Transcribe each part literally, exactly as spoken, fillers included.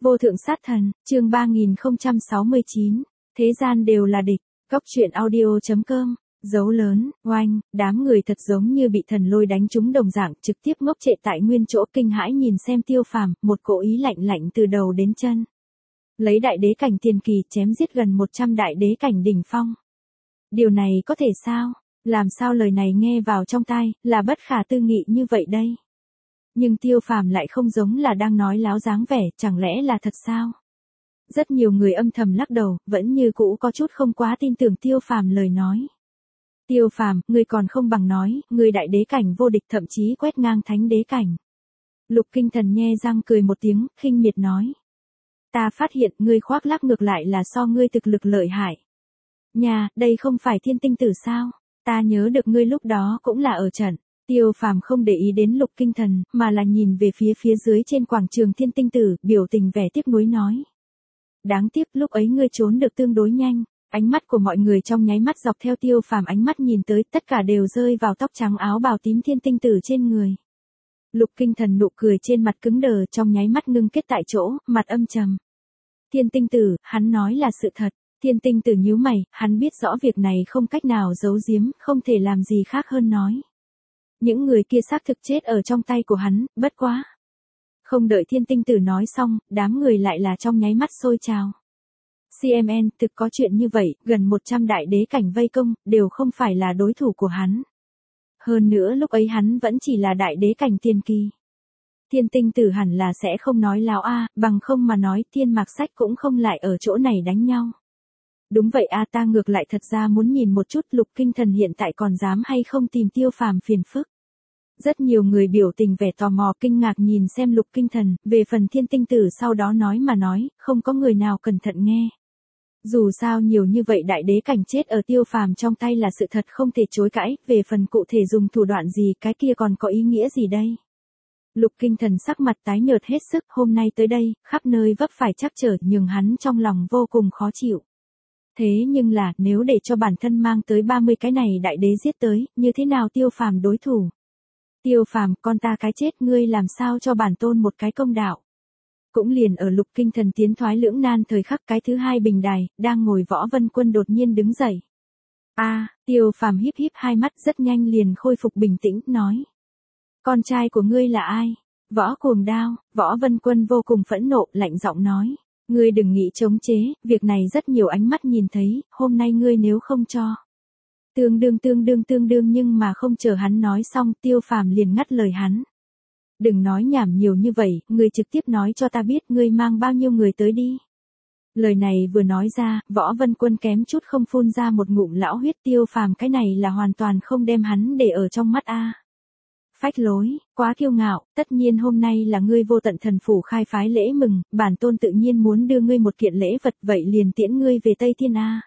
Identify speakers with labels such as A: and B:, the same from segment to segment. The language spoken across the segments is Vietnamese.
A: Vô thượng sát thần, chương ba nghìn không trăm sáu mươi chín, thế gian đều là địch, góc truyện audio.com, dấu lớn, oanh, đám người thật giống như bị thần lôi đánh trúng đồng dạng, trực tiếp ngốc trệ tại nguyên chỗ kinh hãi nhìn xem Tiêu Phàm, một cỗ ý lạnh lạnh từ đầu đến chân. Lấy đại đế cảnh tiền kỳ chém giết gần một trăm đại đế cảnh đỉnh phong. Điều này có thể sao? Làm sao lời này nghe vào trong tai, là bất khả tư nghị như vậy đây? Nhưng Tiêu Phàm lại không giống là đang nói láo dáng vẻ, chẳng lẽ là thật sao? Rất nhiều người âm thầm lắc đầu, vẫn như cũ có chút không quá tin tưởng Tiêu Phàm lời nói. Tiêu Phàm, ngươi còn không bằng nói, ngươi đại đế cảnh vô địch thậm chí quét ngang thánh đế cảnh. Lục Kinh Thần nhe răng cười một tiếng, khinh miệt nói. Ta phát hiện ngươi khoác lác ngược lại là so ngươi thực lực lợi hại. Nhà, đây không phải thiên tinh tử sao? Ta nhớ được ngươi lúc đó cũng là ở trận. Tiêu Phàm không để ý đến Lục Kinh Thần, mà là nhìn về phía phía dưới trên quảng trường thiên tinh tử, biểu tình vẻ tiếc nuối nói. Đáng tiếc lúc ấy ngươi trốn được tương đối nhanh, ánh mắt của mọi người trong nháy mắt dọc theo Tiêu Phàm ánh mắt nhìn tới, tất cả đều rơi vào tóc trắng áo bào tím thiên tinh tử trên người. Lục Kinh Thần nụ cười trên mặt cứng đờ, trong nháy mắt ngưng kết tại chỗ, mặt âm trầm. Thiên tinh tử, hắn nói là sự thật. Thiên tinh tử nhíu mày, hắn biết rõ việc này không cách nào giấu giếm, không thể làm gì khác hơn nói. Những người kia xác thực chết ở trong tay của hắn, bất quá. Không đợi thiên tinh tử nói xong, đám người lại là trong nháy mắt sôi trào. xê em en, thực có chuyện như vậy, gần một trăm đại đế cảnh vây công, đều không phải là đối thủ của hắn. Hơn nữa lúc ấy hắn vẫn chỉ là đại đế cảnh tiền kỳ. Thiên tinh tử hẳn là sẽ không nói láo a, bằng không mà nói thiên mạc sách cũng không lại ở chỗ này đánh nhau. Đúng vậy a, ta ngược lại thật ra muốn nhìn một chút Lục Kinh Thần hiện tại còn dám hay không tìm Tiêu Phàm phiền phức. Rất nhiều người biểu tình vẻ tò mò kinh ngạc nhìn xem Lục Kinh Thần, về phần thiên tinh tử sau đó nói mà nói, không có người nào cẩn thận nghe. Dù sao nhiều như vậy đại đế cảnh chết ở Tiêu Phàm trong tay là sự thật không thể chối cãi, về phần cụ thể dùng thủ đoạn gì cái kia còn có ý nghĩa gì đây. Lục Kinh Thần sắc mặt tái nhợt hết sức, hôm nay tới đây, khắp nơi vấp phải trắc trở nhưng hắn trong lòng vô cùng khó chịu. Thế nhưng là, nếu để cho bản thân mang tới ba mươi cái này đại đế giết tới, như thế nào Tiêu Phàm đối thủ? Tiêu Phàm, con ta cái chết ngươi làm sao cho bản tôn một cái công đạo? Cũng liền ở Lục Kinh Thần tiến thoái lưỡng nan thời khắc cái thứ hai bình đài, đang ngồi Võ Vân Quân đột nhiên đứng dậy. A, Tiêu Phàm híp híp hai mắt rất nhanh liền khôi phục bình tĩnh, nói. Con trai của ngươi là ai? Võ Cuồng Đao, Võ Vân Quân vô cùng phẫn nộ, lạnh giọng nói. Ngươi đừng nghĩ chống chế, việc này rất nhiều ánh mắt nhìn thấy, hôm nay ngươi nếu không cho. Tương đương tương đương tương đương nhưng mà không chờ hắn nói xong, Tiêu Phàm liền ngắt lời hắn. Đừng nói nhảm nhiều như vậy, ngươi trực tiếp nói cho ta biết ngươi mang bao nhiêu người tới đi. Lời này vừa nói ra, Võ Vân Quân kém chút không phun ra một ngụm lão huyết. Tiêu Phàm cái này là hoàn toàn không đem hắn để ở trong mắt a. Phách lối, quá kiêu ngạo, tất nhiên hôm nay là ngươi Vô Tận Thần Phủ khai phái lễ mừng, bản tôn tự nhiên muốn đưa ngươi một kiện lễ vật, vậy liền tiễn ngươi về Tây Thiên a.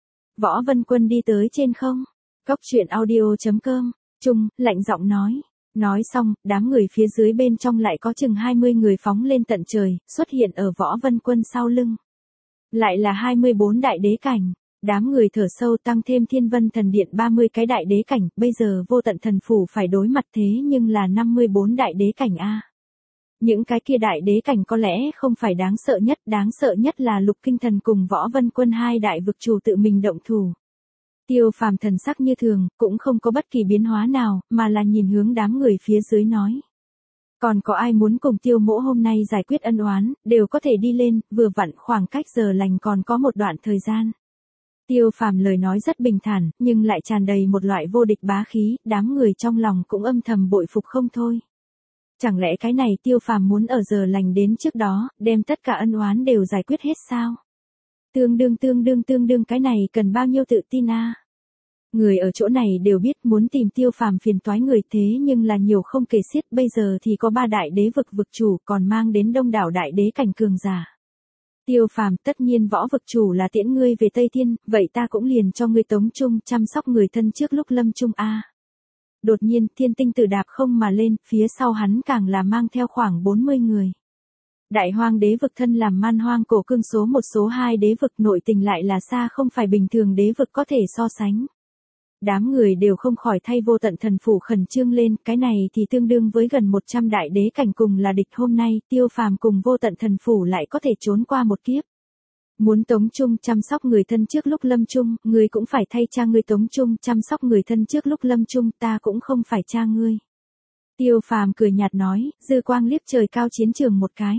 A: Võ Vân Quân đi tới trên không, góc truyện audio.com, Trung, lạnh giọng nói. Nói xong, đám người phía dưới bên trong lại có chừng hai mươi người phóng lên tận trời, xuất hiện ở Võ Vân Quân sau lưng. Lại là hai mươi bốn đại đế cảnh. Đám người thở sâu tăng thêm Thiên Vân Thần Điện ba mươi cái đại đế cảnh, bây giờ Vô Tận Thần Phủ phải đối mặt thế nhưng là năm mươi bốn đại đế cảnh a. Những cái kia đại đế cảnh có lẽ không phải đáng sợ nhất, đáng sợ nhất là Lục Kinh Thần cùng Võ Vân Quân hai đại vực chủ tự mình động thủ. Tiêu Phàm thần sắc như thường, cũng không có bất kỳ biến hóa nào, mà là nhìn hướng đám người phía dưới nói. Còn có ai muốn cùng Tiêu Mỗ hôm nay giải quyết ân oán, đều có thể đi lên, vừa vặn khoảng cách giờ lành còn có một đoạn thời gian. Tiêu Phàm lời nói rất bình thản, nhưng lại tràn đầy một loại vô địch bá khí, đám người trong lòng cũng âm thầm bội phục không thôi. Chẳng lẽ cái này Tiêu Phàm muốn ở giờ lành đến trước đó, đem tất cả ân oán đều giải quyết hết sao? Tương đương tương đương tương đương cái này cần bao nhiêu tự tin a? Người ở chỗ này đều biết muốn tìm Tiêu Phàm phiền toái người thế nhưng là nhiều không kể xiết, bây giờ thì có ba đại đế vực vực chủ còn mang đến đông đảo đại đế cảnh cường giả. Tiêu Phàm, tất nhiên Võ vực chủ là tiễn ngươi về Tây Thiên, vậy ta cũng liền cho ngươi tống trung chăm sóc người thân trước lúc lâm chung a. Đột nhiên, Thiên Tinh Tử đạp không mà lên, phía sau hắn càng là mang theo khoảng bốn mươi người. Đại Hoang đế vực thân làm Man Hoang cổ cương số một số hai đế vực, nội tình lại là xa không phải bình thường đế vực có thể so sánh. Đám người đều không khỏi thay Vô Tận Thần Phủ khẩn trương lên, cái này thì tương đương với gần một trăm đại đế cảnh cùng là địch, hôm nay, Tiêu Phàm cùng Vô Tận Thần Phủ lại có thể trốn qua một kiếp. Muốn Tống Trung chăm sóc người thân trước lúc lâm chung, ngươi cũng phải thay cha ngươi Tống Trung chăm sóc người thân trước lúc lâm chung, ta cũng không phải cha ngươi. Tiêu Phàm cười nhạt nói, dư quang liếc trời cao chiến trường một cái.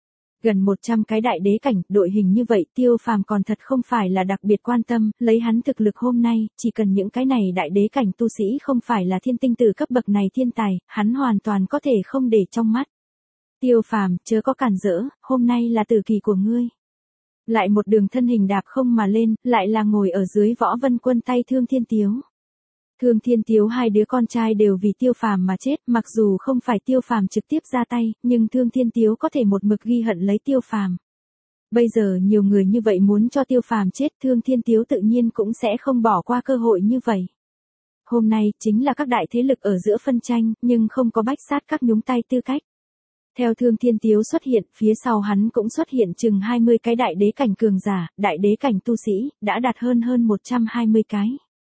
A: Gần một trăm cái đại đế cảnh, đội hình như vậy Tiêu Phàm còn thật không phải là đặc biệt quan tâm, lấy hắn thực lực hôm nay, chỉ cần những cái này đại đế cảnh tu sĩ không phải là thiên tinh tử cấp bậc này thiên tài, hắn hoàn toàn có thể không để trong mắt. Tiêu Phàm, chớ có cản rỡ, hôm nay là tử kỳ của ngươi. Lại một đường thân hình đạp không mà lên, lại là ngồi ở dưới Võ Vân Quân tay Thương Thiên Tiếu. Thương Thiên Tiếu hai đứa con trai đều vì Tiêu Phàm mà chết, mặc dù không phải Tiêu Phàm trực tiếp ra tay, nhưng Thương Thiên Tiếu có thể một mực ghi hận lấy Tiêu Phàm. Bây giờ nhiều người như vậy muốn cho Tiêu Phàm chết, Thương Thiên Tiếu tự nhiên cũng sẽ không bỏ qua cơ hội như vậy. Hôm nay chính là các đại thế lực ở giữa phân tranh, nhưng không có bách sát các nhúng tay tư cách. Theo Thương Thiên Tiếu xuất hiện, phía sau hắn cũng xuất hiện chừng hai mươi cái đại đế cảnh cường giả, đại đế cảnh tu sĩ, đã đạt hơn hơn một trăm hai mươi cái.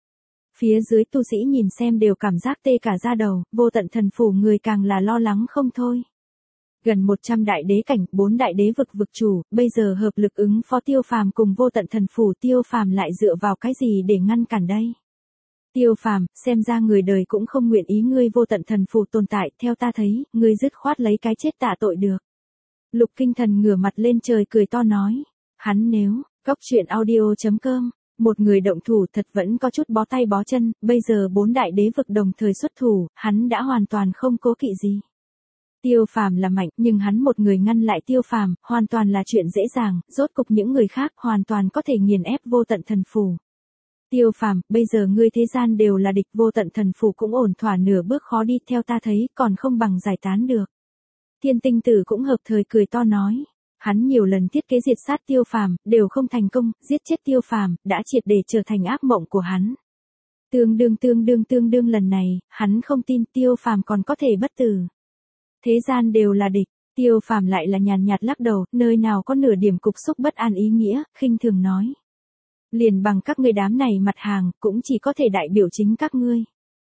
A: Phía dưới tu sĩ nhìn xem đều cảm giác tê cả da đầu, Vô Tận Thần Phủ người càng là lo lắng không thôi. Gần một trăm đại đế cảnh, bốn đại đế vực vực chủ, bây giờ hợp lực ứng phó Tiêu Phàm cùng Vô Tận Thần Phủ, Tiêu Phàm lại dựa vào cái gì để ngăn cản đây? Tiêu Phàm, xem ra người đời cũng không nguyện ý ngươi Vô Tận Thần Phủ tồn tại, theo ta thấy, ngươi dứt khoát lấy cái chết tạ tội được. Lục Kinh Thần ngửa mặt lên trời cười to nói, hắn nếu, góc truyện audio chấm com, một người động thủ thật vẫn có chút bó tay bó chân, bây giờ bốn đại đế vực đồng thời xuất thủ, hắn đã hoàn toàn không cố kỵ gì. Tiêu Phàm là mạnh, nhưng hắn một người ngăn lại Tiêu Phàm, hoàn toàn là chuyện dễ dàng, rốt cục những người khác hoàn toàn có thể nghiền ép Vô Tận Thần Phủ. Tiêu Phàm, bây giờ ngươi thế gian đều là địch, Vô Tận Thần Phủ cũng ổn thỏa nửa bước khó đi, theo ta thấy, còn không bằng giải tán được. Thiên Tinh Tử cũng hợp thời cười to nói, hắn nhiều lần thiết kế diệt sát Tiêu Phàm, đều không thành công, giết chết Tiêu Phàm, đã triệt để trở thành ác mộng của hắn. Tương đương tương đương tương đương lần này, hắn không tin Tiêu Phàm còn có thể bất tử. Thế gian đều là địch, Tiêu Phàm lại là nhàn nhạt lắc đầu, nơi nào có nửa điểm cục xúc bất an ý nghĩa, khinh thường nói. Liền bằng các ngươi đám này mặt hàng, cũng chỉ có thể đại biểu chính các ngươi.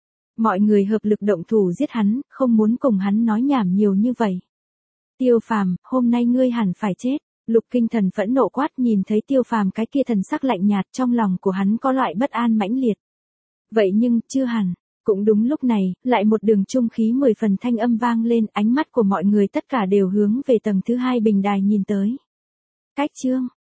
A: Mọi người hợp lực động thủ giết hắn, không muốn cùng hắn nói nhảm nhiều như vậy. Tiêu Phàm, hôm nay ngươi hẳn phải chết. Lục Kinh Thần phẫn nộ quát, nhìn thấy Tiêu Phàm cái kia thần sắc lạnh nhạt, trong lòng của hắn có loại bất an mãnh liệt. Vậy nhưng, chưa hẳn. Cũng đúng lúc này, lại một đường trung khí mười phần thanh âm vang lên, ánh mắt của mọi người tất cả đều hướng về tầng thứ hai bình đài nhìn tới. Cách chương